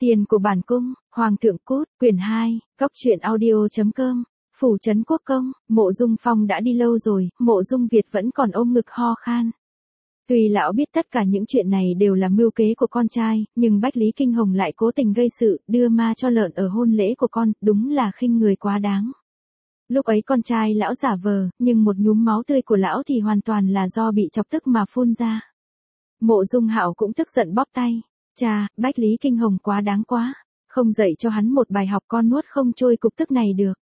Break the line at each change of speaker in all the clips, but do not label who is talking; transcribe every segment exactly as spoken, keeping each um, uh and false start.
Tiền của bản cung, Hoàng thượng cút, quyển hai, góc truyện audio.com, phủ trấn quốc công, Mộ Dung Phong đã đi lâu rồi, Mộ Dung Việt vẫn còn ôm ngực ho khan. Tuy lão biết tất cả những chuyện này đều là mưu kế của con trai, nhưng Bách Lý Kinh Hồng lại cố tình gây sự, đưa ma cho lợn ở hôn lễ của con, đúng là khinh người quá đáng. Lúc ấy con trai lão giả vờ, nhưng một nhúm máu tươi của lão thì hoàn toàn là do bị chọc tức mà phun ra. Mộ Dung Hạo cũng tức giận bóp tay. Cha, Bách Lý Kinh Hồng quá đáng quá, không dạy cho hắn một bài học con nuốt không trôi cục tức này được.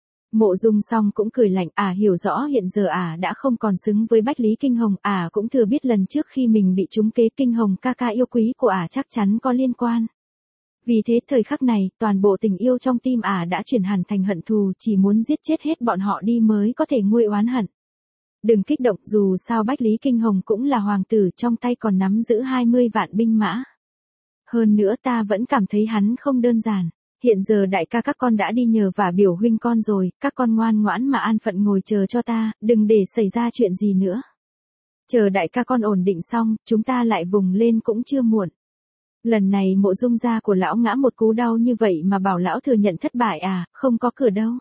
Mộ Dung xong cũng cười lạnh, ả à, hiểu rõ hiện giờ ả à đã không còn xứng với Bách Lý Kinh Hồng, ả à cũng thừa biết lần trước khi mình bị trúng kế Kinh Hồng ca ca yêu quý của ả à chắc chắn có liên quan. Vì thế thời khắc này, toàn bộ tình yêu trong tim ả à đã chuyển hẳn thành hận thù, chỉ muốn giết chết hết bọn họ đi mới có thể nguôi oán hận. Đừng kích động, dù sao Bách Lý Kinh Hồng cũng là hoàng tử, trong tay còn nắm giữ hai mươi vạn binh mã. Hơn nữa ta vẫn cảm thấy hắn không đơn giản. Hiện giờ đại ca các con đã đi nhờ vả biểu huynh con rồi, các con ngoan ngoãn mà an phận ngồi chờ cho ta, đừng để xảy ra chuyện gì nữa. Chờ đại ca con ổn định xong, chúng ta lại vùng lên cũng chưa muộn. Lần này Mộ Dung gia của lão ngã một cú đau như vậy mà bảo lão thừa nhận thất bại à, không có cửa đâu.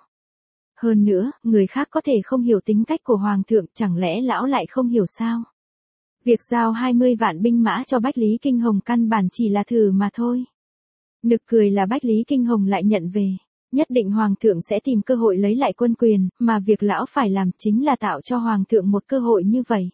Hơn nữa, người khác có thể không hiểu tính cách của hoàng thượng, chẳng lẽ lão lại không hiểu sao? Việc giao hai mươi vạn binh mã cho Bách Lý Kinh Hồng căn bản chỉ là thử mà thôi. Nực cười là Bách Lý Kinh Hồng lại nhận về. Nhất định Hoàng thượng sẽ tìm cơ hội lấy lại quân quyền, mà việc lão phải làm chính là tạo cho Hoàng thượng một cơ hội như vậy.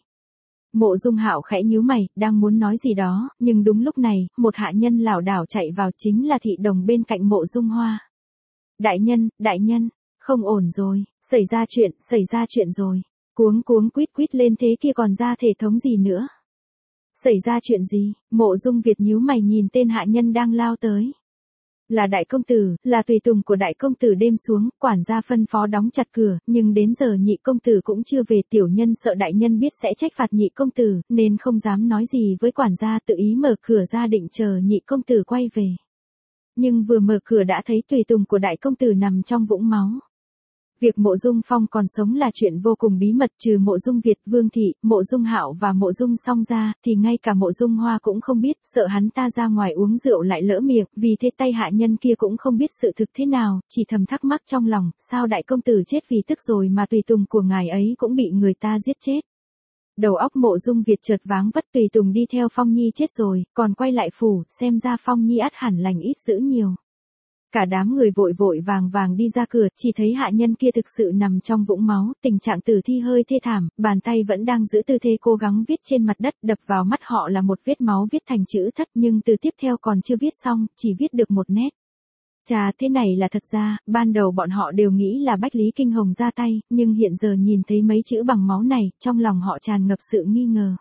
Mộ Dung Hạo khẽ nhíu mày, đang muốn nói gì đó, nhưng đúng lúc này, một hạ nhân lảo đảo chạy vào, chính là thị đồng bên cạnh Mộ Dung Hoa. Đại nhân, đại nhân, không ổn rồi, xảy ra chuyện, xảy ra chuyện rồi. Cuống cuống quýt quýt lên thế kia còn ra thể thống gì nữa. Xảy ra chuyện gì? Mộ Dung Việt nhíu mày nhìn tên hạ nhân đang lao tới. Là đại công tử, là tùy tùng của đại công tử đêm xuống, quản gia phân phó đóng chặt cửa, nhưng đến giờ nhị công tử cũng chưa về, tiểu nhân sợ đại nhân biết sẽ trách phạt nhị công tử, nên không dám nói gì với quản gia, tự ý mở cửa ra định chờ nhị công tử quay về. Nhưng vừa mở cửa đã thấy tùy tùng của đại công tử nằm trong vũng máu. Việc Mộ Dung Phong còn sống là chuyện vô cùng bí mật, trừ Mộ Dung Việt, Vương Thị, Mộ Dung Hạo và Mộ Dung Song ra, thì ngay cả Mộ Dung Hoa cũng không biết, sợ hắn ta ra ngoài uống rượu lại lỡ miệng, vì thế tay hạ nhân kia cũng không biết sự thực thế nào, chỉ thầm thắc mắc trong lòng, sao đại công tử chết vì tức rồi mà tùy tùng của ngài ấy cũng bị người ta giết chết. Đầu óc Mộ Dung Việt chợt váng vất, tùy tùng đi theo Phong Nhi chết rồi, còn quay lại phủ, xem ra Phong Nhi ắt hẳn lành ít dữ nhiều. Cả đám người vội vội vàng vàng đi ra cửa, chỉ thấy hạ nhân kia thực sự nằm trong vũng máu, tình trạng tử thi hơi thê thảm, bàn tay vẫn đang giữ tư thế cố gắng viết trên mặt đất, đập vào mắt họ là một vết máu viết thành chữ thất, nhưng từ tiếp theo còn chưa viết xong, chỉ viết được một nét. Chà, thế này là thật ra, ban đầu bọn họ đều nghĩ là Bách Lý Kinh Hồng ra tay, nhưng hiện giờ nhìn thấy mấy chữ bằng máu này, trong lòng họ tràn ngập sự nghi ngờ.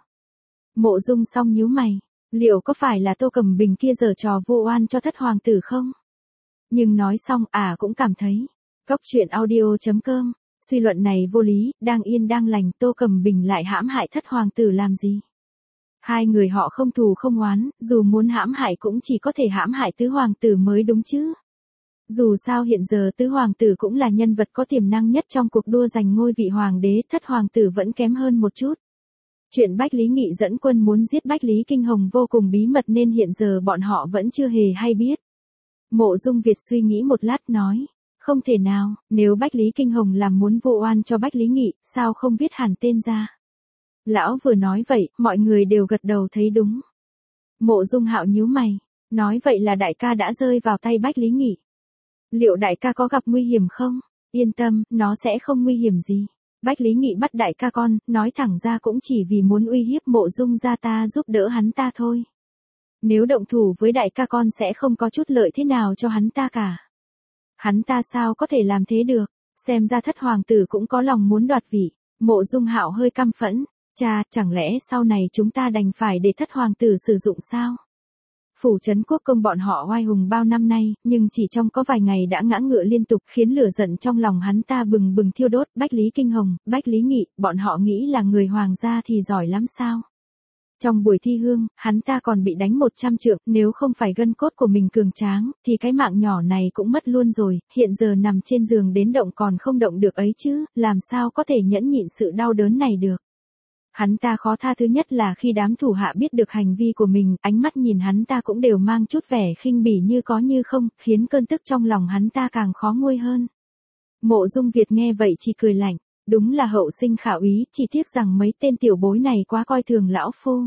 Mộ Dung Song nhíu mày, liệu có phải là Tô Cẩm Bình kia giở trò vu oan cho thất hoàng tử không? Nhưng nói xong ả à cũng cảm thấy, góc truyện audio.com, suy luận này vô lý, đang yên đang lành, Tô Cẩm Bình lại hãm hại thất hoàng tử làm gì? Hai người họ không thù không oán, dù muốn hãm hại cũng chỉ có thể hãm hại tứ hoàng tử mới đúng chứ. Dù sao hiện giờ tứ hoàng tử cũng là nhân vật có tiềm năng nhất trong cuộc đua giành ngôi vị hoàng đế, thất hoàng tử vẫn kém hơn một chút. Chuyện Bách Lý Nghị dẫn quân muốn giết Bách Lý Kinh Hồng vô cùng bí mật nên hiện giờ bọn họ vẫn chưa hề hay biết. Mộ Dung Việt suy nghĩ một lát nói, không thể nào, nếu Bách Lý Kinh Hồng làm muốn vu oan cho Bách Lý Nghị, sao không viết hẳn tên ra. Lão vừa nói vậy, mọi người đều gật đầu thấy đúng. Mộ Dung Hạo nhíu mày, nói vậy là đại ca đã rơi vào tay Bách Lý Nghị. Liệu đại ca có gặp nguy hiểm không? Yên tâm, nó sẽ không nguy hiểm gì. Bách Lý Nghị bắt đại ca con, nói thẳng ra cũng chỉ vì muốn uy hiếp Mộ Dung gia ta giúp đỡ hắn ta thôi. Nếu động thủ với đại ca con sẽ không có chút lợi thế nào cho hắn ta cả. Hắn ta sao có thể làm thế được, xem ra thất hoàng tử cũng có lòng muốn đoạt vị. Mộ Dung Hạo hơi căm phẫn, cha, chẳng lẽ sau này chúng ta đành phải để thất hoàng tử sử dụng sao? Phủ trấn quốc công bọn họ oai hùng bao năm nay, nhưng chỉ trong có vài ngày đã ngã ngựa liên tục, khiến lửa giận trong lòng hắn ta bừng bừng thiêu đốt. Bách Lý Kinh Hồng, Bách Lý Nghị, bọn họ nghĩ là người hoàng gia thì giỏi lắm sao? Trong buổi thi hương, hắn ta còn bị đánh một trăm trượng, nếu không phải gân cốt của mình cường tráng, thì cái mạng nhỏ này cũng mất luôn rồi, hiện giờ nằm trên giường đến động còn không động được ấy chứ, làm sao có thể nhẫn nhịn sự đau đớn này được. Hắn ta khó tha thứ nhất là khi đám thủ hạ biết được hành vi của mình, ánh mắt nhìn hắn ta cũng đều mang chút vẻ khinh bỉ như có như không, khiến cơn tức trong lòng hắn ta càng khó nguôi hơn. Mộ Dung Việt nghe vậy chỉ cười lạnh, đúng là hậu sinh khả úy, chỉ tiếc rằng mấy tên tiểu bối này quá coi thường lão phu.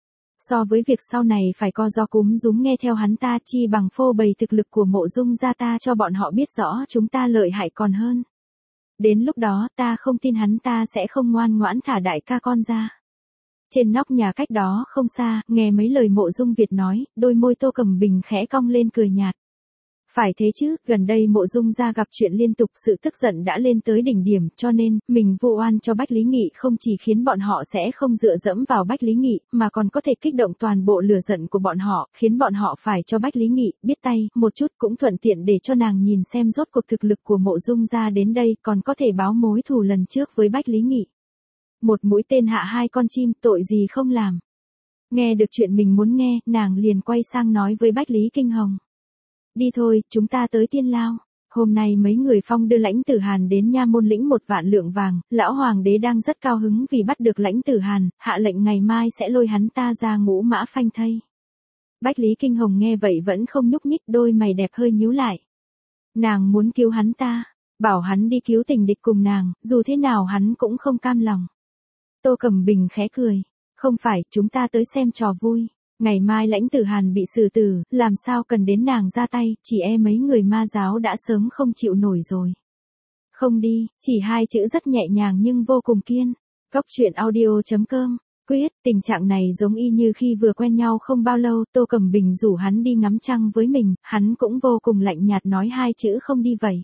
So với việc sau này phải co do cúm rúm nghe theo hắn ta, chi bằng phô bày thực lực của Mộ Dung gia ta cho bọn họ biết rõ chúng ta lợi hại còn hơn. Đến lúc đó ta không tin hắn ta sẽ không ngoan ngoãn thả đại ca con ra. Trên nóc nhà cách đó không xa, nghe mấy lời Mộ Dung Việt nói, đôi môi Tô Cẩm Bình khẽ cong lên cười nhạt. Phải thế chứ, gần đây Mộ Dung gia gặp chuyện liên tục, sự tức giận đã lên tới đỉnh điểm, cho nên, mình vu oan cho Bách Lý Nghị không chỉ khiến bọn họ sẽ không dựa dẫm vào Bách Lý Nghị, mà còn có thể kích động toàn bộ lửa giận của bọn họ, khiến bọn họ phải cho Bách Lý Nghị biết tay, một chút cũng thuận tiện để cho nàng nhìn xem rốt cuộc thực lực của Mộ Dung gia đến đây, còn có thể báo mối thù lần trước với Bách Lý Nghị. Một mũi tên hạ hai con chim, tội gì không làm. Nghe được chuyện mình muốn nghe, nàng liền quay sang nói với Bách Lý Kinh Hồng. Đi thôi, chúng ta tới Tiên Lao. Hôm nay mấy người Phong đưa Lãnh Tử Hàn đến nha môn lĩnh một vạn lượng vàng, lão hoàng đế đang rất cao hứng vì bắt được Lãnh Tử Hàn, hạ lệnh ngày mai sẽ lôi hắn ta ra ngũ mã phanh thây. Bách Lý Kinh Hồng nghe vậy vẫn không nhúc nhích, đôi mày đẹp hơi nhíu lại. Nàng muốn cứu hắn ta, bảo hắn đi cứu tình địch cùng nàng, dù thế nào hắn cũng không cam lòng. Tô Cẩm Bình khẽ cười, không phải, chúng ta tới xem trò vui. Ngày mai Lãnh Tử Hàn bị xử tử, làm sao cần đến nàng ra tay, chỉ e mấy người ma giáo đã sớm không chịu nổi rồi. Không đi, chỉ hai chữ rất nhẹ nhàng nhưng vô cùng kiên. Cốc truyện audio chấm com. Quyết, tình trạng này giống y như khi vừa quen nhau không bao lâu, Tô Cẩm Bình rủ hắn đi ngắm trăng với mình, hắn cũng vô cùng lạnh nhạt nói hai chữ không đi vậy.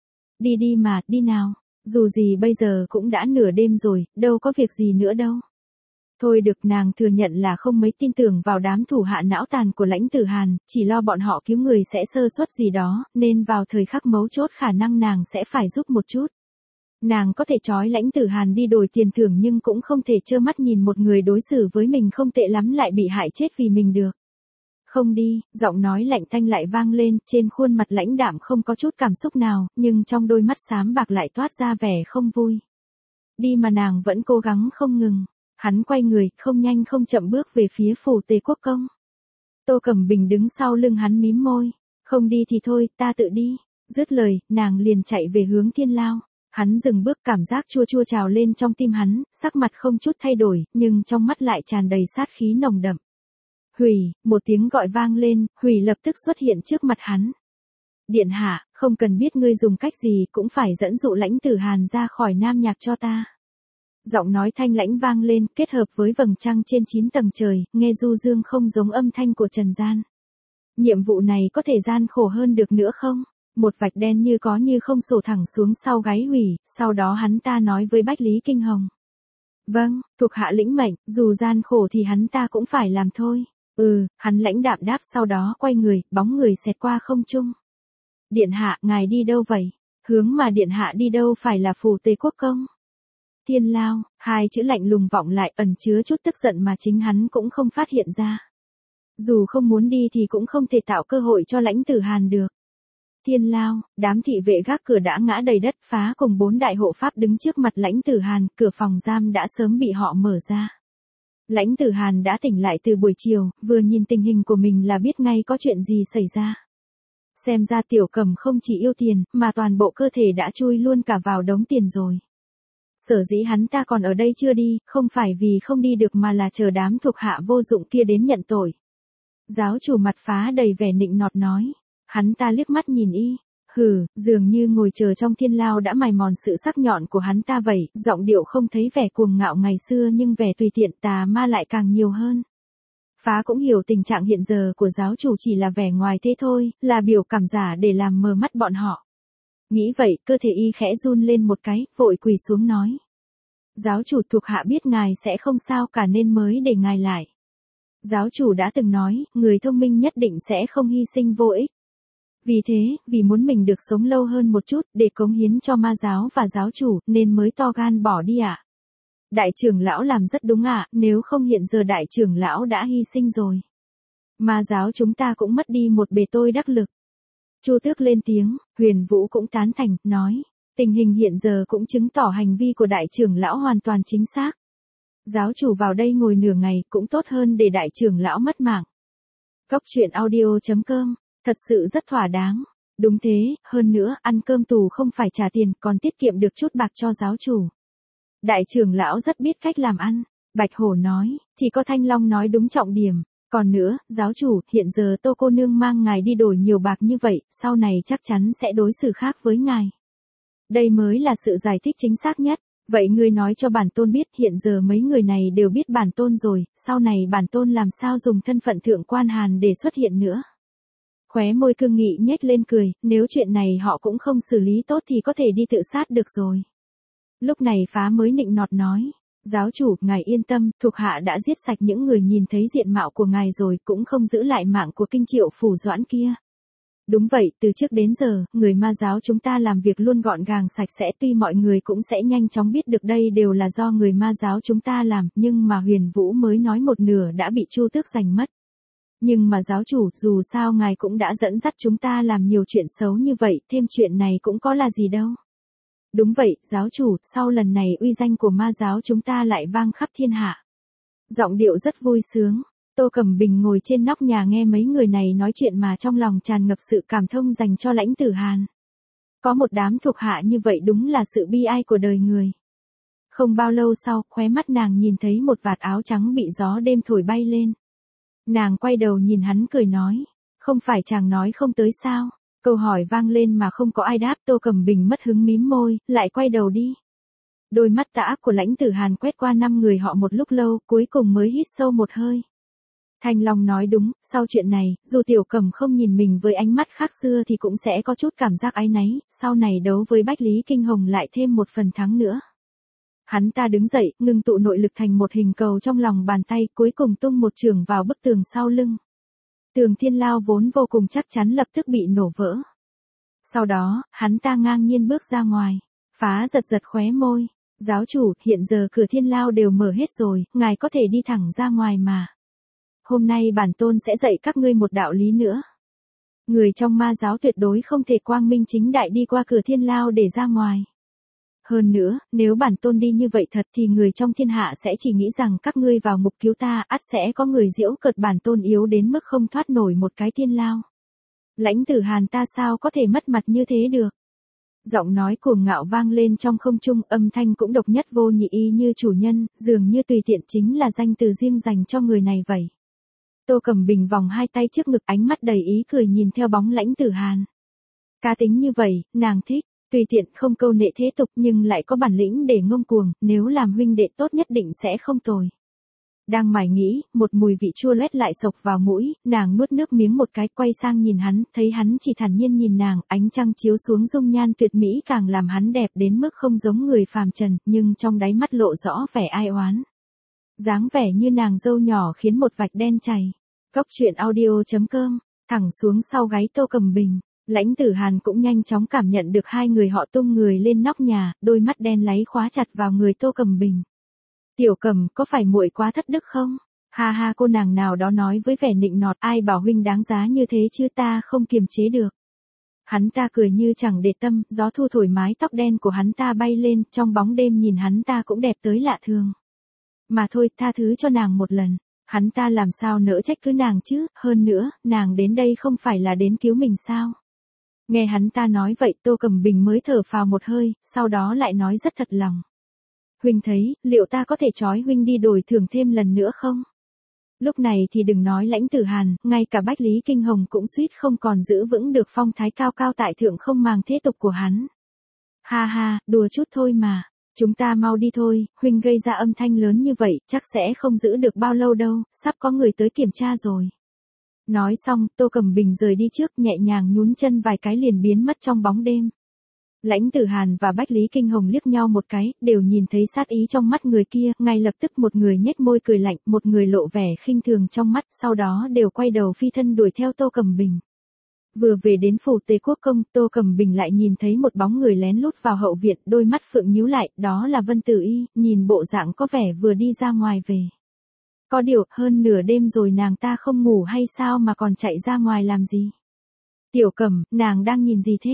Đi đi mà, đi nào, dù gì bây giờ cũng đã nửa đêm rồi, đâu có việc gì nữa đâu. Thôi được, nàng thừa nhận là không mấy tin tưởng vào đám thủ hạ não tàn của Lãnh Tử Hàn, chỉ lo bọn họ cứu người sẽ sơ suất gì đó, nên vào thời khắc mấu chốt khả năng nàng sẽ phải giúp một chút. Nàng có thể trói Lãnh Tử Hàn đi đổi tiền thưởng nhưng cũng không thể trơ mắt nhìn một người đối xử với mình không tệ lắm lại bị hại chết vì mình được. Không đi, giọng nói lạnh tanh lại vang lên, trên khuôn mặt lãnh đạm không có chút cảm xúc nào, nhưng trong đôi mắt xám bạc lại toát ra vẻ không vui. Đi mà nàng vẫn cố gắng không ngừng. Hắn quay người, không nhanh không chậm bước về phía phủ Tề Quốc Công. Tô Cẩm Bình đứng sau lưng hắn mím môi. Không đi thì thôi, ta tự đi. Dứt lời, nàng liền chạy về hướng Thiên Lao. Hắn dừng bước, cảm giác chua chua trào lên trong tim hắn, sắc mặt không chút thay đổi, nhưng trong mắt lại tràn đầy sát khí nồng đậm. Hủy, một tiếng gọi vang lên, Hủy lập tức xuất hiện trước mặt hắn. Điện hạ, không cần biết ngươi dùng cách gì cũng phải dẫn dụ Lãnh Tử Hàn ra khỏi Nam Nhạc cho ta. Giọng nói thanh lãnh vang lên, kết hợp với vầng trăng trên chín tầng trời, nghe du dương không giống âm thanh của trần gian. Nhiệm vụ này có thể gian khổ hơn được nữa không? Một vạch đen như có như không sổ thẳng xuống sau gáy Hủy, sau đó hắn ta nói với Bách Lý Kinh Hồng. Vâng, thuộc hạ lĩnh mệnh, dù gian khổ thì hắn ta cũng phải làm thôi. Ừ, hắn lãnh đạm đáp, sau đó quay người, bóng người xẹt qua không trung. Điện hạ, ngài đi đâu vậy? Hướng mà điện hạ đi đâu phải là phủ Tề Quốc Công? Thiên Lao, hai chữ lạnh lùng vọng lại, ẩn chứa chút tức giận mà chính hắn cũng không phát hiện ra. Dù không muốn đi thì cũng không thể tạo cơ hội cho Lãnh Tử Hàn được. Thiên Lao, đám thị vệ gác cửa đã ngã đầy đất, phá cùng bốn đại hộ pháp đứng trước mặt Lãnh Tử Hàn, cửa phòng giam đã sớm bị họ mở ra. Lãnh Tử Hàn đã tỉnh lại từ buổi chiều, vừa nhìn tình hình của mình là biết ngay có chuyện gì xảy ra. Xem ra Tiểu Cẩm không chỉ yêu tiền, mà toàn bộ cơ thể đã chui luôn cả vào đống tiền rồi. Sở dĩ hắn ta còn ở đây chưa đi, không phải vì không đi được mà là chờ đám thuộc hạ vô dụng kia đến nhận tội. Giáo chủ mặt phá đầy vẻ nịnh nọt nói. Hắn ta liếc mắt nhìn y. Hừ, dường như ngồi chờ trong thiên lao đã mài mòn sự sắc nhọn của hắn ta vậy, giọng điệu không thấy vẻ cuồng ngạo ngày xưa nhưng vẻ tùy tiện tà ma lại càng nhiều hơn. Phá cũng hiểu tình trạng hiện giờ của giáo chủ chỉ là vẻ ngoài thế thôi, là biểu cảm giả để làm mờ mắt bọn họ. Nghĩ vậy, cơ thể y khẽ run lên một cái, vội quỳ xuống nói. Giáo chủ, thuộc hạ biết ngài sẽ không sao cả nên mới để ngài lại. Giáo chủ đã từng nói, người thông minh nhất định sẽ không hy sinh vô ích. Vì thế, vì muốn mình được sống lâu hơn một chút, để cống hiến cho ma giáo và giáo chủ, nên mới to gan bỏ đi ạ. À? Đại trưởng lão làm rất đúng ạ, à, nếu không hiện giờ đại trưởng lão đã hy sinh rồi. Ma giáo chúng ta cũng mất đi một bề tôi đắc lực. Chu Tước lên tiếng, Huyền Vũ cũng tán thành, nói. Tình hình hiện giờ cũng chứng tỏ hành vi của đại trưởng lão hoàn toàn chính xác. Giáo chủ vào đây ngồi nửa ngày cũng tốt hơn để đại trưởng lão mất mạng. Cốc truyện audio chấm com, thật sự rất thỏa đáng. Đúng thế, hơn nữa, ăn cơm tù không phải trả tiền, còn tiết kiệm được chút bạc cho giáo chủ. Đại trưởng lão rất biết cách làm ăn. Bạch Hổ nói, chỉ có Thanh Long nói đúng trọng điểm. Còn nữa, giáo chủ, hiện giờ Tô cô nương mang ngài đi đổi nhiều bạc như vậy, sau này chắc chắn sẽ đối xử khác với ngài. Đây mới là sự giải thích chính xác nhất. Vậy ngươi nói cho bản tôn biết, hiện giờ mấy người này đều biết bản tôn rồi, sau này bản tôn làm sao dùng thân phận thượng quan Hàn để xuất hiện nữa. Khóe môi cương nghị nhếch lên cười, nếu chuyện này họ cũng không xử lý tốt thì có thể đi tự sát được rồi. Lúc này Phá mới nịnh nọt nói, giáo chủ, ngài yên tâm, thuộc hạ đã giết sạch những người nhìn thấy diện mạo của ngài rồi, cũng không giữ lại mạng của Kinh Triệu Phủ Doãn kia. Đúng vậy, từ trước đến giờ, người ma giáo chúng ta làm việc luôn gọn gàng sạch sẽ, tuy mọi người cũng sẽ nhanh chóng biết được đây đều là do người ma giáo chúng ta làm, nhưng mà Huyền Vũ mới nói một nửa đã bị Chu Tước giành mất. Nhưng mà giáo chủ, dù sao ngài cũng đã dẫn dắt chúng ta làm nhiều chuyện xấu như vậy, thêm chuyện này cũng có là gì đâu. Đúng vậy, giáo chủ, sau lần này uy danh của ma giáo chúng ta lại vang khắp thiên hạ. Giọng điệu rất vui sướng. Tô Cẩm Bình ngồi trên nóc nhà nghe mấy người này nói chuyện mà trong lòng tràn ngập sự cảm thông dành cho Lãnh Tử Hàn. Có một đám thuộc hạ như vậy đúng là sự bi ai của đời người. Không bao lâu sau, khóe mắt nàng nhìn thấy một vạt áo trắng bị gió đêm thổi bay lên. Nàng quay đầu nhìn hắn cười nói, không phải chàng nói không tới sao? Câu hỏi vang lên mà không có ai đáp, Tô Cẩm Bình mất hứng mím môi, lại quay đầu đi. Đôi mắt tà ác của Lãnh Tử Hàn quét qua năm người họ một lúc lâu, cuối cùng mới hít sâu một hơi. Thanh Long nói đúng, sau chuyện này, dù Tiểu Cẩm không nhìn mình với ánh mắt khác xưa thì cũng sẽ có chút cảm giác áy náy, sau này đấu với Bách Lý Kinh Hồng lại thêm một phần thắng nữa. Hắn ta đứng dậy, ngưng tụ nội lực thành một hình cầu trong lòng bàn tay, cuối cùng tung một chưởng vào bức tường sau lưng. Tường thiên lao vốn vô cùng chắc chắn lập tức bị nổ vỡ. Sau đó, hắn ta ngang nhiên bước ra ngoài. Phá giật giật khóe môi. Giáo chủ, hiện giờ cửa thiên lao đều mở hết rồi, ngài có thể đi thẳng ra ngoài mà. Hôm nay bản tôn sẽ dạy các ngươi một đạo lý nữa. Người trong ma giáo tuyệt đối không thể quang minh chính đại đi qua cửa thiên lao để ra ngoài. Hơn nữa, nếu bản tôn đi như vậy thật thì người trong thiên hạ sẽ chỉ nghĩ rằng các ngươi vào ngục cứu ta, ắt sẽ có người giễu cợt bản tôn yếu đến mức không thoát nổi một cái thiên lao. Lãnh Tử Hàn ta sao có thể mất mặt như thế được. Giọng nói cuồng ngạo vang lên trong không trung, âm thanh cũng độc nhất vô nhị y như chủ nhân, dường như tùy tiện chính là danh từ riêng dành cho người này vậy. Tô Cẩm Bình vòng hai tay trước ngực, ánh mắt đầy ý cười nhìn theo bóng Lãnh Tử Hàn. Cá tính như vậy, nàng thích. Tùy tiện không câu nệ thế tục nhưng lại có bản lĩnh để ngông cuồng, nếu làm huynh đệ tốt nhất định sẽ không tồi. Đang mải nghĩ, một mùi vị chua loét lại sộc vào mũi, nàng nuốt nước miếng một cái, quay sang nhìn hắn, thấy hắn chỉ thản nhiên nhìn nàng, ánh trăng chiếu xuống dung nhan tuyệt mỹ càng làm hắn đẹp đến mức không giống người phàm trần, nhưng trong đáy mắt lộ rõ vẻ ai oán. Dáng vẻ như nàng dâu nhỏ khiến một vạch đen chảy. Cốc truyện audio chấm com, thẳng xuống sau gáy Tô Cẩm Bình. Lãnh Tử Hàn cũng nhanh chóng cảm nhận được hai người họ tung người lên nóc nhà, đôi mắt đen láy khóa chặt vào người Tô Cẩm Bình. Tiểu Cẩm, có phải muội quá thất đức không? Ha ha, cô nàng nào đó nói với vẻ nịnh nọt, ai bảo huynh đáng giá như thế chứ, ta không kiềm chế được. Hắn ta cười như chẳng để tâm, gió thu thổi mái tóc đen của hắn ta bay lên, trong bóng đêm nhìn hắn ta cũng đẹp tới lạ thường. Mà thôi, tha thứ cho nàng một lần. Hắn ta làm sao nỡ trách cứ nàng chứ, hơn nữa, nàng đến đây không phải là đến cứu mình sao? Nghe hắn ta nói vậy, Tô Cẩm Bình mới thở phào một hơi, sau đó lại nói rất thật lòng. Huynh thấy, liệu ta có thể trói huynh đi đổi thưởng thêm lần nữa không? Lúc này thì đừng nói Lãnh Tử Hàn, ngay cả Bách Lý Kinh Hồng cũng suýt không còn giữ vững được phong thái cao cao tại thượng không màng thế tục của hắn. Ha ha, đùa chút thôi mà. Chúng ta mau đi thôi, huynh gây ra âm thanh lớn như vậy, chắc sẽ không giữ được bao lâu đâu, sắp có người tới kiểm tra rồi. Nói xong, Tô Cẩm Bình rời đi trước, nhẹ nhàng nhún chân vài cái liền biến mất trong bóng đêm. Lãnh Tử Hàn và Bách Lý Kinh Hồng liếc nhau một cái, đều nhìn thấy sát ý trong mắt người kia, ngay lập tức một người nhếch môi cười lạnh, một người lộ vẻ khinh thường trong mắt, sau đó đều quay đầu phi thân đuổi theo Tô Cẩm Bình. Vừa về đến phủ Tề Quốc Công, Tô Cẩm Bình lại nhìn thấy một bóng người lén lút vào hậu viện, đôi mắt phượng nhíu lại, đó là Vân Tử Y, nhìn bộ dạng có vẻ vừa đi ra ngoài về. Có điều, hơn nửa đêm rồi nàng ta không ngủ hay sao mà còn chạy ra ngoài làm gì? Tiểu Cẩm, nàng đang nhìn gì thế?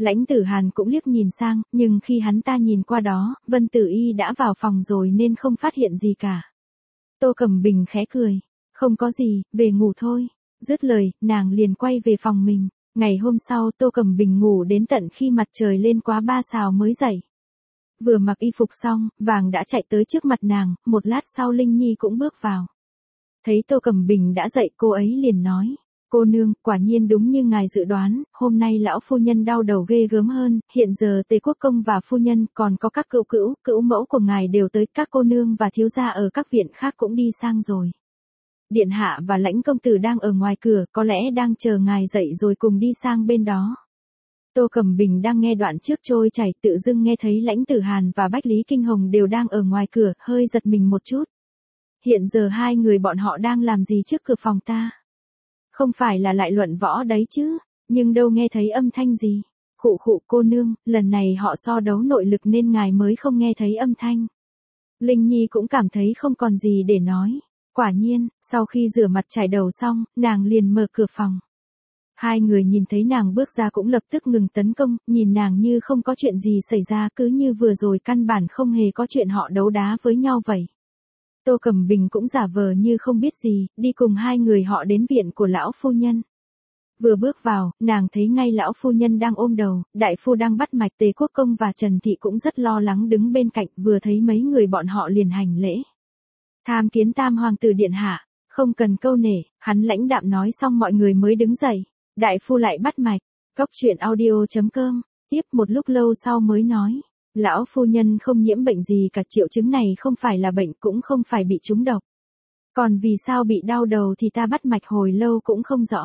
Lãnh Tử Hàn cũng liếc nhìn sang, nhưng khi hắn ta nhìn qua đó, Vân Tử Y đã vào phòng rồi nên không phát hiện gì cả. Tô Cẩm Bình khẽ cười, không có gì, về ngủ thôi. Dứt lời, nàng liền quay về phòng mình. Ngày hôm sau Tô Cẩm Bình ngủ đến tận khi mặt trời lên quá ba sào mới dậy. Vừa mặc y phục xong, Vàng đã chạy tới trước mặt nàng, một lát sau Linh Nhi cũng bước vào. Thấy Tô Cẩm Bình đã dậy cô ấy liền nói, cô nương, quả nhiên đúng như ngài dự đoán, hôm nay lão phu nhân đau đầu ghê gớm hơn, hiện giờ Tề Quốc công và phu nhân còn có các cữu cữu, cữu mẫu của ngài đều tới, các cô nương và thiếu gia ở các viện khác cũng đi sang rồi. Điện hạ và Lãnh công tử đang ở ngoài cửa, có lẽ đang chờ ngài dậy rồi cùng đi sang bên đó. Tô Cẩm Bình đang nghe đoạn trước trôi chảy, tự dưng nghe thấy Lãnh Tử Hàn và Bách Lý Kinh Hồng đều đang ở ngoài cửa, hơi giật mình một chút. Hiện giờ hai người bọn họ đang làm gì trước cửa phòng ta? Không phải là lại luận võ đấy chứ, nhưng đâu nghe thấy âm thanh gì. Khụ khụ cô nương, lần này họ so đấu nội lực nên ngài mới không nghe thấy âm thanh. Linh Nhi cũng cảm thấy không còn gì để nói. Quả nhiên, sau khi rửa mặt chải đầu xong, nàng liền mở cửa phòng. Hai người nhìn thấy nàng bước ra cũng lập tức ngừng tấn công, nhìn nàng như không có chuyện gì xảy ra, cứ như vừa rồi căn bản không hề có chuyện họ đấu đá với nhau vậy. Tô Cẩm Bình cũng giả vờ như không biết gì, đi cùng hai người họ đến viện của lão phu nhân. Vừa bước vào, nàng thấy ngay lão phu nhân đang ôm đầu, đại phu đang bắt mạch, Tề Quốc công và Trần Thị cũng rất lo lắng đứng bên cạnh, vừa thấy mấy người bọn họ liền hành lễ. Tham kiến tam hoàng tử điện hạ, không cần câu nể, hắn lãnh đạm nói xong mọi người mới đứng dậy. Đại phu lại bắt mạch, Cốc Truyện audio chấm com, tiếp một lúc lâu sau mới nói, lão phu nhân không nhiễm bệnh gì cả, triệu chứng này không phải là bệnh cũng không phải bị trúng độc. Còn vì sao bị đau đầu thì ta bắt mạch hồi lâu cũng không rõ.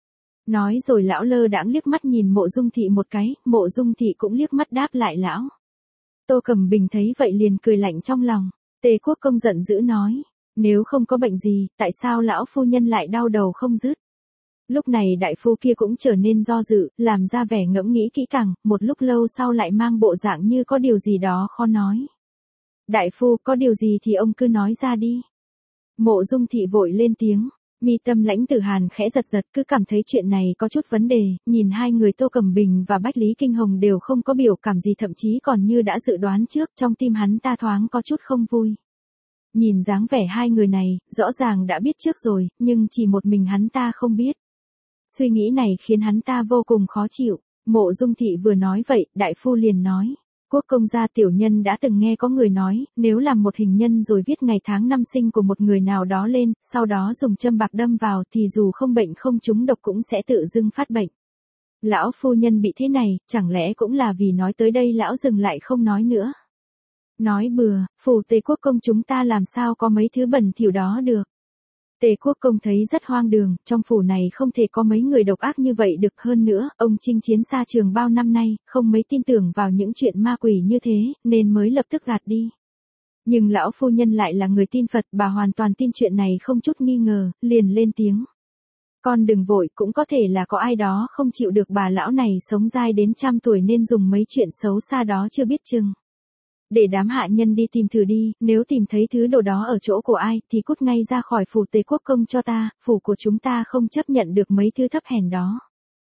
Nói rồi lão lơ đãng liếc mắt nhìn Mộ Dung Thị một cái, Mộ Dung Thị cũng liếc mắt đáp lại lão. Tô Cẩm Bình thấy vậy liền cười lạnh trong lòng. Tề Quốc công giận dữ nói, nếu không có bệnh gì, tại sao lão phu nhân lại đau đầu không dứt? Lúc này đại phu kia cũng trở nên do dự, làm ra vẻ ngẫm nghĩ kỹ càng, một lúc lâu sau lại mang bộ dạng như có điều gì đó khó nói. Đại phu, có điều gì thì ông cứ nói ra đi. Mộ Dung Thị vội lên tiếng, mi tâm Lãnh Tử Hàn khẽ giật giật, cứ cảm thấy chuyện này có chút vấn đề, nhìn hai người Tô Cẩm Bình và Bách Lý Kinh Hồng đều không có biểu cảm gì, thậm chí còn như đã dự đoán trước, trong tim hắn ta thoáng có chút không vui. Nhìn dáng vẻ hai người này, rõ ràng đã biết trước rồi, nhưng chỉ một mình hắn ta không biết. Suy nghĩ này khiến hắn ta vô cùng khó chịu. Mộ Dung Thị vừa nói vậy, đại phu liền nói, Quốc công gia tiểu nhân đã từng nghe có người nói, nếu làm một hình nhân rồi viết ngày tháng năm sinh của một người nào đó lên, sau đó dùng châm bạc đâm vào thì dù không bệnh không trúng độc cũng sẽ tự dưng phát bệnh. Lão phu nhân bị thế này, chẳng lẽ cũng là vì nói tới đây lão dừng lại không nói nữa. Nói bừa, phủ Tề Quốc công chúng ta làm sao có mấy thứ bẩn thỉu đó được. Tề Quốc công thấy rất hoang đường, trong phủ này không thể có mấy người độc ác như vậy được, hơn nữa, ông chinh chiến xa trường bao năm nay, không mấy tin tưởng vào những chuyện ma quỷ như thế, nên mới lập tức gạt đi. Nhưng lão phu nhân lại là người tin Phật, bà hoàn toàn tin chuyện này không chút nghi ngờ, liền lên tiếng. Con đừng vội, cũng có thể là có ai đó không chịu được bà lão này sống dai đến trăm tuổi nên dùng mấy chuyện xấu xa đó chưa biết chừng. Để đám hạ nhân đi tìm thử đi, nếu tìm thấy thứ đồ đó ở chỗ của ai, thì cút ngay ra khỏi phủ Tề Quốc công cho ta, phủ của chúng ta không chấp nhận được mấy thứ thấp hèn đó.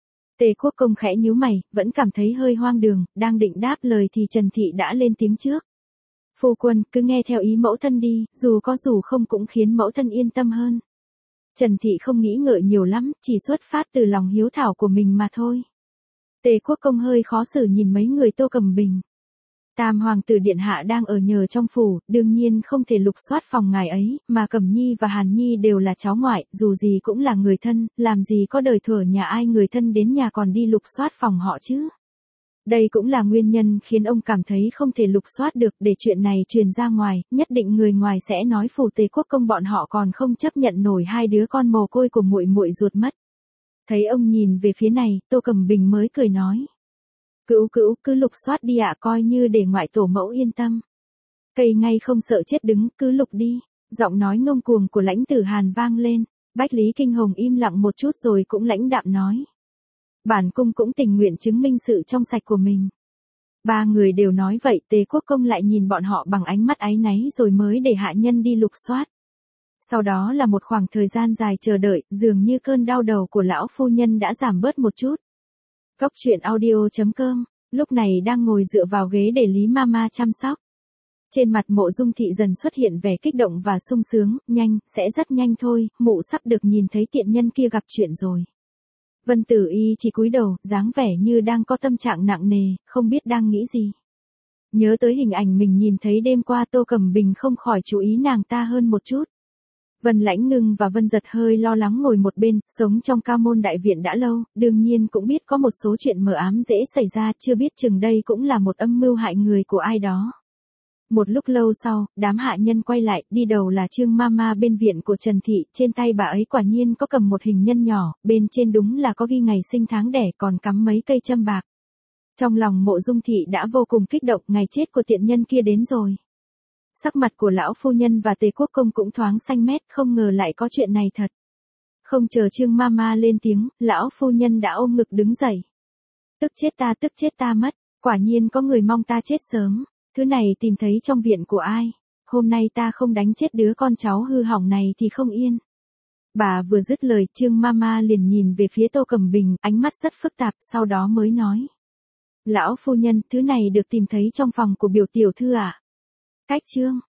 Tề Quốc công khẽ nhíu mày, vẫn cảm thấy hơi hoang đường, đang định đáp lời thì Trần Thị đã lên tiếng trước. Phu quân, cứ nghe theo ý mẫu thân đi, dù có dù không cũng khiến mẫu thân yên tâm hơn. Trần Thị không nghĩ ngợi nhiều lắm, chỉ xuất phát từ lòng hiếu thảo của mình mà thôi. Tề Quốc công hơi khó xử nhìn mấy người Tô Cẩm Bình. Tam hoàng tử điện hạ đang ở nhờ trong phủ, đương nhiên không thể lục soát phòng ngài ấy, mà Cẩm Nhi và Hàn Nhi đều là cháu ngoại, dù gì cũng là người thân, làm gì có đời thuở nhà ai người thân đến nhà còn đi lục soát phòng họ chứ. Đây cũng là nguyên nhân khiến ông cảm thấy không thể lục soát được, để chuyện này truyền ra ngoài, nhất định người ngoài sẽ nói phủ Tề Quốc công bọn họ còn không chấp nhận nổi hai đứa con mồ côi của muội muội ruột mất. Thấy ông nhìn về phía này, Tô Cẩm Bình mới cười nói. Cữu cữu, cứ lục soát đi ạ, coi như để ngoại tổ mẫu yên tâm. Cây ngay không sợ chết đứng, cứ lục đi. Giọng nói ngông cuồng của Lãnh Tử Hàn vang lên. Bách Lý Kinh Hồng im lặng một chút rồi cũng lãnh đạm nói. Bản cung cũng tình nguyện chứng minh sự trong sạch của mình. Ba người đều nói vậy, Tề Quốc công lại nhìn bọn họ bằng ánh mắt áy náy rồi mới để hạ nhân đi lục soát. Sau đó là một khoảng thời gian dài chờ đợi, dường như cơn đau đầu của lão phu nhân đã giảm bớt một chút. Cóc truyện audio chấm com, lúc này đang ngồi dựa vào ghế để Lý Mama chăm sóc. Trên mặt Mộ Dung Thị dần xuất hiện vẻ kích động và sung sướng, nhanh, sẽ rất nhanh thôi, mụ sắp được nhìn thấy tiện nhân kia gặp chuyện rồi. Vân Tử Y chỉ cúi đầu, dáng vẻ như đang có tâm trạng nặng nề, không biết đang nghĩ gì. Nhớ tới hình ảnh mình nhìn thấy đêm qua, Tô Cẩm Bình không khỏi chú ý nàng ta hơn một chút. Vân Lãnh Ngưng và Vân Giật hơi lo lắng ngồi một bên, sống trong Cao Môn Đại Viện đã lâu, đương nhiên cũng biết có một số chuyện mờ ám dễ xảy ra, chưa biết chừng đây cũng là một âm mưu hại người của ai đó. Một lúc lâu sau, đám hạ nhân quay lại, đi đầu là Trương Mama bên viện của Trần Thị, trên tay bà ấy quả nhiên có cầm một hình nhân nhỏ, bên trên đúng là có ghi ngày sinh tháng đẻ, còn cắm mấy cây châm bạc. Trong lòng Mộ Dung Thị đã vô cùng kích động, ngày chết của tiện nhân kia đến rồi. Sắc mặt của lão phu nhân và Tề Quốc Công cũng thoáng xanh mét, không ngờ lại có chuyện này thật. Không chờ Trương Mama lên tiếng, lão phu nhân đã ôm ngực đứng dậy. Tức chết ta, tức chết ta mất, quả nhiên có người mong ta chết sớm. Thứ này tìm thấy trong viện của ai? Hôm nay ta không đánh chết đứa con cháu hư hỏng này thì không yên. Bà vừa dứt lời, Trương Mama liền nhìn về phía Tô Cẩm Bình, ánh mắt rất phức tạp, sau đó mới nói. Lão phu nhân, thứ này được tìm thấy trong phòng của biểu tiểu thư ạ. À? Cách Trương,